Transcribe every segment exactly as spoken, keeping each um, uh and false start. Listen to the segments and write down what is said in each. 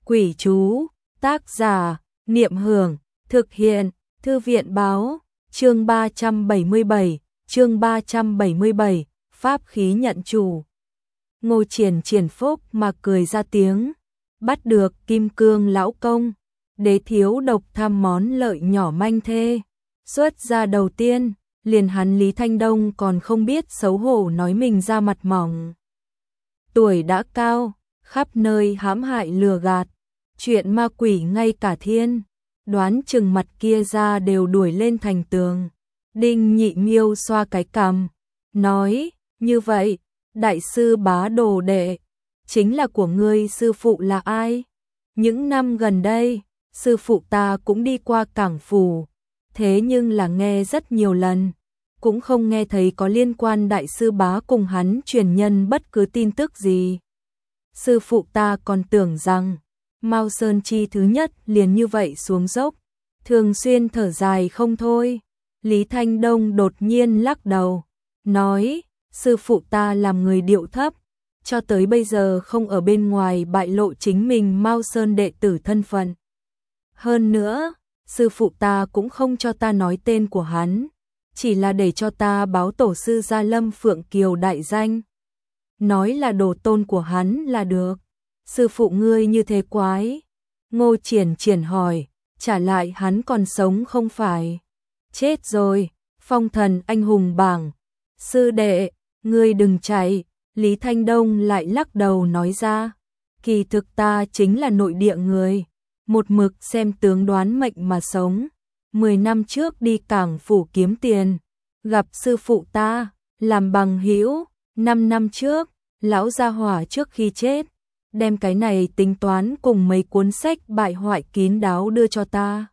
Quỷ chú, tác giả, Niệm Hưởng, thực hiện, Thư viện báo, chương ba trăm bảy mươi bảy, chương ba trăm bảy mươi bảy, pháp khí nhận chủ. Ngô Triển Triển phúc mà cười ra tiếng, bắt được Kim Cương lão công, đế thiếu độc tham món lợi nhỏ manh thê. Xuất ra đầu tiên, liền hắn Lý Thanh Đông còn không biết xấu hổ nói mình ra mặt mỏng. Tuổi đã cao, khắp nơi hãm hại lừa gạt, chuyện ma quỷ ngay cả thiên, đoán chừng mặt kia ra đều đuổi lên thành tường. Đinh Nhị Miêu xoa cái cằm, nói, như vậy, đại sư Bá đồ đệ, chính là của ngươi sư phụ là ai? Những năm gần đây, sư phụ ta cũng đi qua cảng phủ, thế nhưng là nghe rất nhiều lần, cũng không nghe thấy có liên quan đại sư Bá cùng hắn truyền nhân bất cứ tin tức gì. Sư phụ ta còn tưởng rằng, Mao Sơn Chi thứ nhất liền như vậy xuống dốc, thường xuyên thở dài không thôi. Lý Thanh Đông đột nhiên lắc đầu, nói, sư phụ ta làm người điệu thấp, cho tới bây giờ không ở bên ngoài bại lộ chính mình Mao Sơn đệ tử thân phận. Hơn nữa, sư phụ ta cũng không cho ta nói tên của hắn, chỉ là để cho ta báo tổ sư Gia Lâm Phượng Kiều đại danh. Nói là đồ tôn của hắn là được. Sư phụ ngươi như thế quái. Ngô Triển Triển hỏi, trả lại hắn còn sống không phải? Chết rồi, phong thần anh hùng bảng. Sư đệ, ngươi đừng chạy. Lý Thanh Đông lại lắc đầu nói ra, kỳ thực ta chính là nội địa người, một mực xem tướng đoán mệnh mà sống. Mười năm trước đi cảng phủ kiếm tiền, gặp sư phụ ta, làm bằng hữu. Năm năm trước, lão gia hỏa trước khi chết, đem cái này tính toán cùng mấy cuốn sách bại hoại kín đáo đưa cho ta.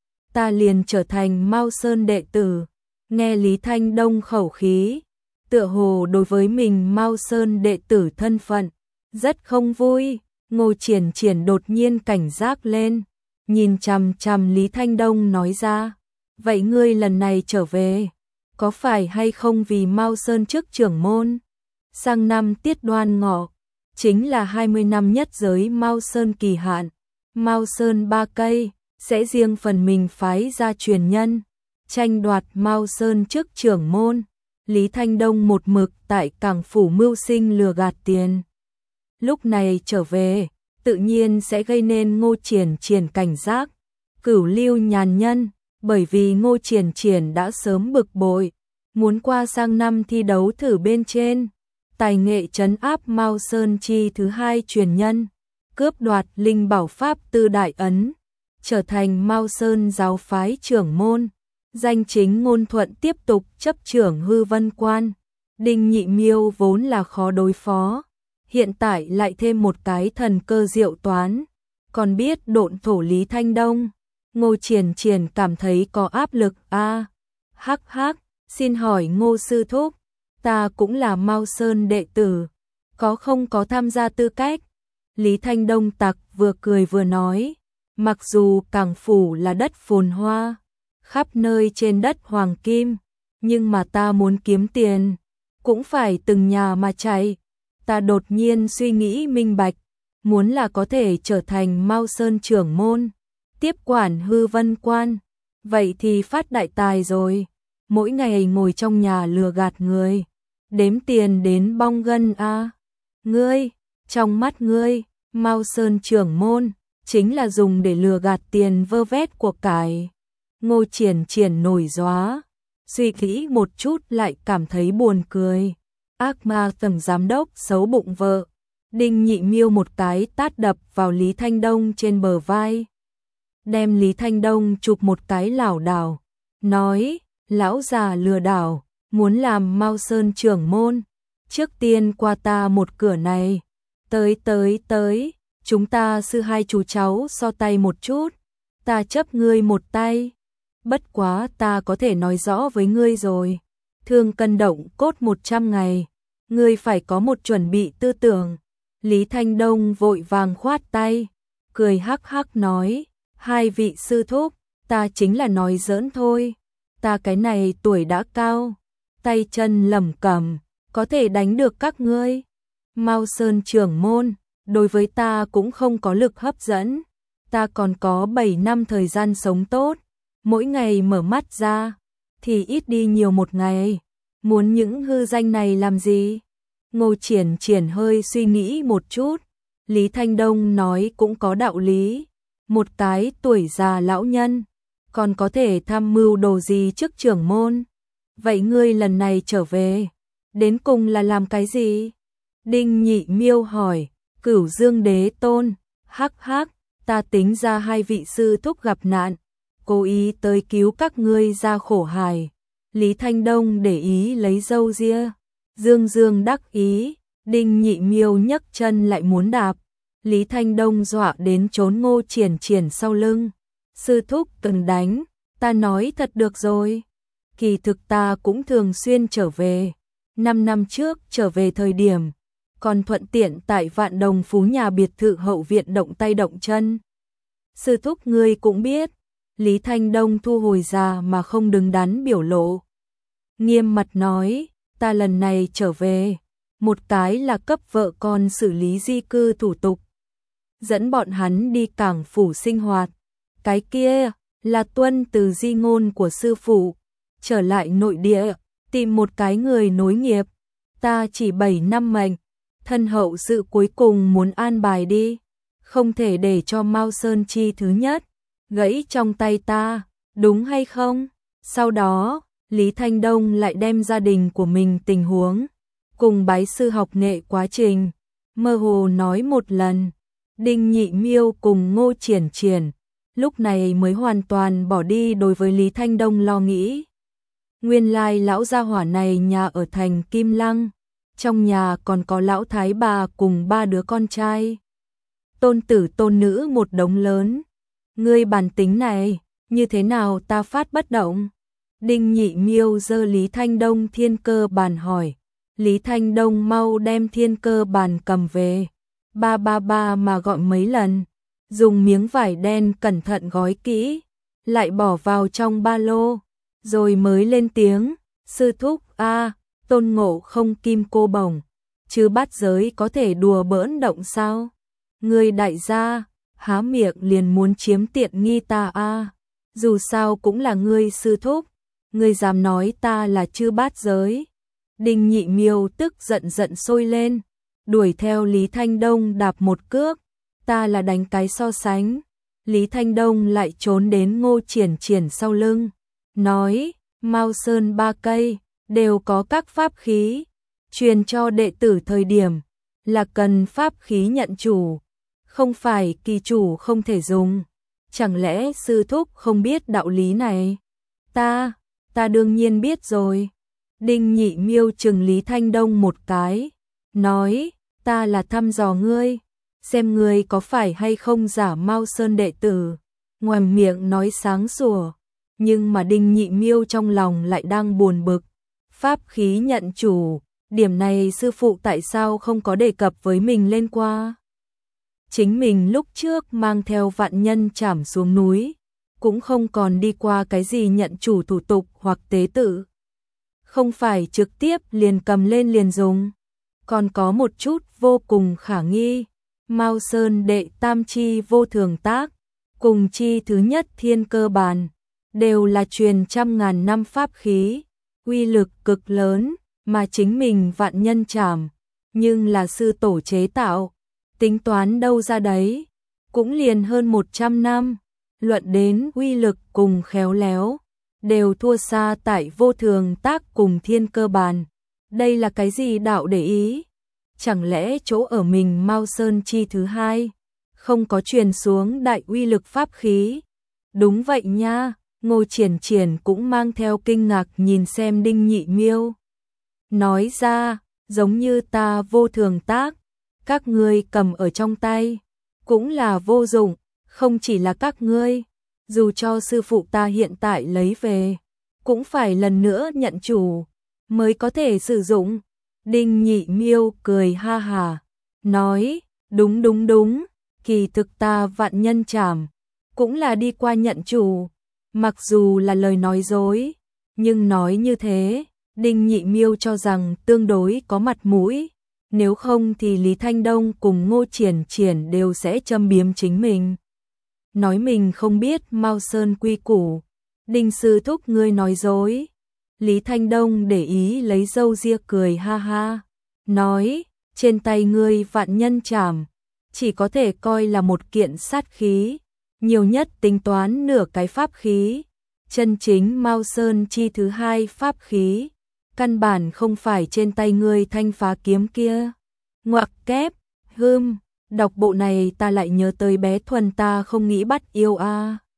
Ta liền trở thành Mao Sơn đệ tử. Nghe Lý Thanh Đông khẩu khí, tựa hồ đối với mình Mao Sơn đệ tử thân phận rất không vui. Ngô Triển Triển đột nhiên cảnh giác lên, nhìn chằm chằm Lý Thanh Đông nói ra, vậy ngươi lần này trở về, có phải hay không vì Mao Sơn chức trưởng môn? Sang năm Tiết Đoan Ngọ, chính là hai mươi năm nhất giới Mao Sơn kỳ hạn, Mao Sơn ba cây sẽ riêng phần mình phái ra truyền nhân, tranh đoạt Mao Sơn chức trưởng môn. Lý Thanh Đông một mực tại cảng phủ mưu sinh lừa gạt tiền. Lúc này trở về, tự nhiên sẽ gây nên Ngô Triển Triển cảnh giác. Cửu Lưu nhàn nhân, bởi vì Ngô Triển Triển đã sớm bực bội, muốn qua sang năm thi đấu thử bên trên, tài nghệ trấn áp Mao Sơn Chi thứ hai truyền nhân, cướp đoạt linh bảo pháp tư đại ấn, trở thành Mao Sơn giáo phái trưởng môn. Danh chính ngôn thuận tiếp tục chấp trưởng Hư Vân Quan. Đinh Nhị Miêu vốn là khó đối phó, hiện tại lại thêm một cái thần cơ diệu toán, còn biết độn thổ Lý Thanh Đông. Ngô Triển Triển cảm thấy có áp lực a. À, hắc hắc, xin hỏi Ngô sư thúc, ta cũng là Mao Sơn đệ tử, có không có tham gia tư cách? Lý Thanh Đông tặc vừa cười vừa nói, mặc dù cảng phủ là đất phồn hoa, khắp nơi trên đất hoàng kim, nhưng mà ta muốn kiếm tiền, cũng phải từng nhà mà chạy. Ta đột nhiên suy nghĩ minh bạch, muốn là có thể trở thành Mao Sơn trưởng môn, tiếp quản Hư Vân Quan, vậy thì phát đại tài rồi. Mỗi ngày ngồi trong nhà lừa gạt người, đếm tiền đến bong gân a. À. Ngươi, trong mắt ngươi, Mao Sơn trưởng môn chính là dùng để lừa gạt tiền vơ vét của cải. Ngô Triển Triển nổi gióa, suy nghĩ một chút lại cảm thấy buồn cười. Ác ma tầng giám đốc xấu bụng vợ. Đinh Nhị Miêu một cái tát đập vào Lý Thanh Đông trên bờ vai, đem Lý Thanh Đông chụp một cái lảo đảo, nói, lão già lừa đảo, muốn làm Mao Sơn trưởng môn, trước tiên qua ta một cửa này. Tới tới tới, chúng ta sư hai chú cháu so tay một chút, ta chấp ngươi một tay. Bất quá ta có thể nói rõ với ngươi rồi, thương cân động cốt một trăm ngày, ngươi phải có một chuẩn bị tư tưởng. Lý Thanh Đông vội vàng khoát tay, cười hắc hắc nói, hai vị sư thúc, ta chính là nói giỡn thôi, ta cái này tuổi đã cao, tay chân lẩm cẩm, có thể đánh được các ngươi. Mao Sơn trưởng môn, đối với ta cũng không có lực hấp dẫn. Ta còn có bảy năm thời gian sống tốt, mỗi ngày mở mắt ra thì ít đi nhiều một ngày, muốn những hư danh này làm gì? Ngô Triển Triển hơi suy nghĩ một chút, Lý Thanh Đông nói cũng có đạo lý, một cái tuổi già lão nhân, còn có thể tham mưu đồ gì trước trưởng môn. Vậy ngươi lần này trở về, đến cùng là làm cái gì? Đinh Nhị Miêu hỏi. Cửu Dương Đế Tôn, hắc hắc, ta tính ra hai vị sư thúc gặp nạn, cố ý tới cứu các ngươi ra khổ hài. Lý Thanh Đông để ý lấy râu ria, Dương Dương đắc ý, Đinh Nhị Miêu nhấc chân lại muốn đạp. Lý Thanh Đông dọa đến trốn Ngô Triển Triển sau lưng. Sư thúc cần đánh, ta nói thật được rồi. Kỳ thực ta cũng thường xuyên trở về. Năm năm trước trở về thời điểm, còn thuận tiện tại Vạn Đồng Phú nhà biệt thự hậu viện động tay động chân. Sư thúc ngươi cũng biết, Lý Thanh Đông thu hồi ra mà không đứng đắn biểu lộ. Nghiêm mặt nói, ta lần này trở về, một cái là cấp vợ con xử lý di cư thủ tục, dẫn bọn hắn đi cảng phủ sinh hoạt. Cái kia là tuân từ di ngôn của sư phụ, trở lại nội địa, tìm một cái người nối nghiệp. Ta chỉ bảy năm mệnh, thân hậu sự cuối cùng muốn an bài đi, không thể để cho Mao Sơn Chi thứ nhất gãy trong tay ta, đúng hay không? Sau đó, Lý Thanh Đông lại đem gia đình của mình tình huống, cùng bái sư học nghệ quá trình, mơ hồ nói một lần. Đinh Nhị Miêu cùng Ngô Triển Triển, lúc này mới hoàn toàn bỏ đi đối với Lý Thanh Đông lo nghĩ. Nguyên lai lão gia hỏa này nhà ở thành Kim Lăng, trong nhà còn có lão thái bà cùng ba đứa con trai. Tôn tử tôn nữ một đống lớn. Ngươi bản tính này, như thế nào ta phát bất động? Đinh Nhị Miêu giơ Lý Thanh Đông thiên cơ bàn hỏi. Lý Thanh Đông mau đem thiên cơ bàn cầm về. Ba ba ba mà gọi mấy lần. Dùng miếng vải đen cẩn thận gói kỹ, lại bỏ vào trong ba lô. Rồi mới lên tiếng, sư thúc a, Tôn Ngộ Không kim cô bổng, chứ bát giới có thể đùa bỡn động sao? Ngươi đại gia, há miệng liền muốn chiếm tiện nghi ta a, dù sao cũng là ngươi sư thúc, ngươi dám nói ta là chư bát giới. Đinh Nhị Miêu tức giận giận sôi lên, đuổi theo Lý Thanh Đông đạp một cước, ta là đánh cái so sánh. Lý Thanh Đông lại trốn đến Ngô Triển Triển sau lưng, nói, Mao Sơn ba cây, đều có các pháp khí, truyền cho đệ tử thời điểm, là cần pháp khí nhận chủ, không phải kỳ chủ không thể dùng. Chẳng lẽ sư thúc không biết đạo lý này? Ta, ta đương nhiên biết rồi. Đinh Nhị Miêu trừng Lý Thanh Đông một cái, nói, ta là thăm dò ngươi, xem ngươi có phải hay không giả Mao Sơn đệ tử. Ngoài miệng nói sáng sủa, nhưng mà Đinh Nhị Miêu trong lòng lại đang buồn bực. Pháp khí nhận chủ, điểm này sư phụ tại sao không có đề cập với mình lên qua? Chính mình lúc trước mang theo vạn nhân trảm xuống núi, cũng không còn đi qua cái gì nhận chủ thủ tục hoặc tế tự. Không phải trực tiếp liền cầm lên liền dùng. Còn có một chút vô cùng khả nghi, Mao Sơn đệ tam chi vô thường tác, cùng chi thứ nhất thiên cơ bàn, đều là truyền trăm ngàn năm pháp khí, uy lực cực lớn, mà chính mình vạn nhân trảm, nhưng là sư tổ chế tạo, tính toán đâu ra đấy, cũng liền hơn một trăm năm, luận đến uy lực cùng khéo léo, đều thua xa tại vô thường tác cùng thiên cơ bàn. Đây là cái gì đạo để ý? Chẳng lẽ chỗ ở mình Mao Sơn chi thứ hai, không có truyền xuống đại uy lực pháp khí? Đúng vậy nha. Ngô Triển Triển cũng mang theo kinh ngạc nhìn xem Đinh Nhị Miêu. Nói ra, giống như ta vô thường tác, các ngươi cầm ở trong tay, cũng là vô dụng, không chỉ là các ngươi, dù cho sư phụ ta hiện tại lấy về, cũng phải lần nữa nhận chủ, mới có thể sử dụng. Đinh Nhị Miêu cười ha hà, nói, đúng đúng đúng, kỳ thực ta vạn nhân trảm, cũng là đi qua nhận chủ. Mặc dù là lời nói dối, nhưng nói như thế, Đinh Nhị Miêu cho rằng tương đối có mặt mũi. nếu không thì Lý Thanh Đông cùng Ngô Triển Triển đều sẽ châm biếm chính mình. Nói mình không biết Mao Sơn quy củ, Đinh sư thúc ngươi nói dối. Lý Thanh Đông để ý lấy râu ria cười ha ha, nói, trên tay ngươi vạn nhân trảm, chỉ có thể coi là một kiện sát khí, nhiều nhất tính toán nửa cái pháp khí, chân chính Mao Sơn chi thứ hai pháp khí, căn bản không phải trên tay ngươi thanh phá kiếm kia. Ngoặc kép, hưm, đọc bộ này ta lại nhớ tới bé Thuần ta không nghĩ bắt yêu a.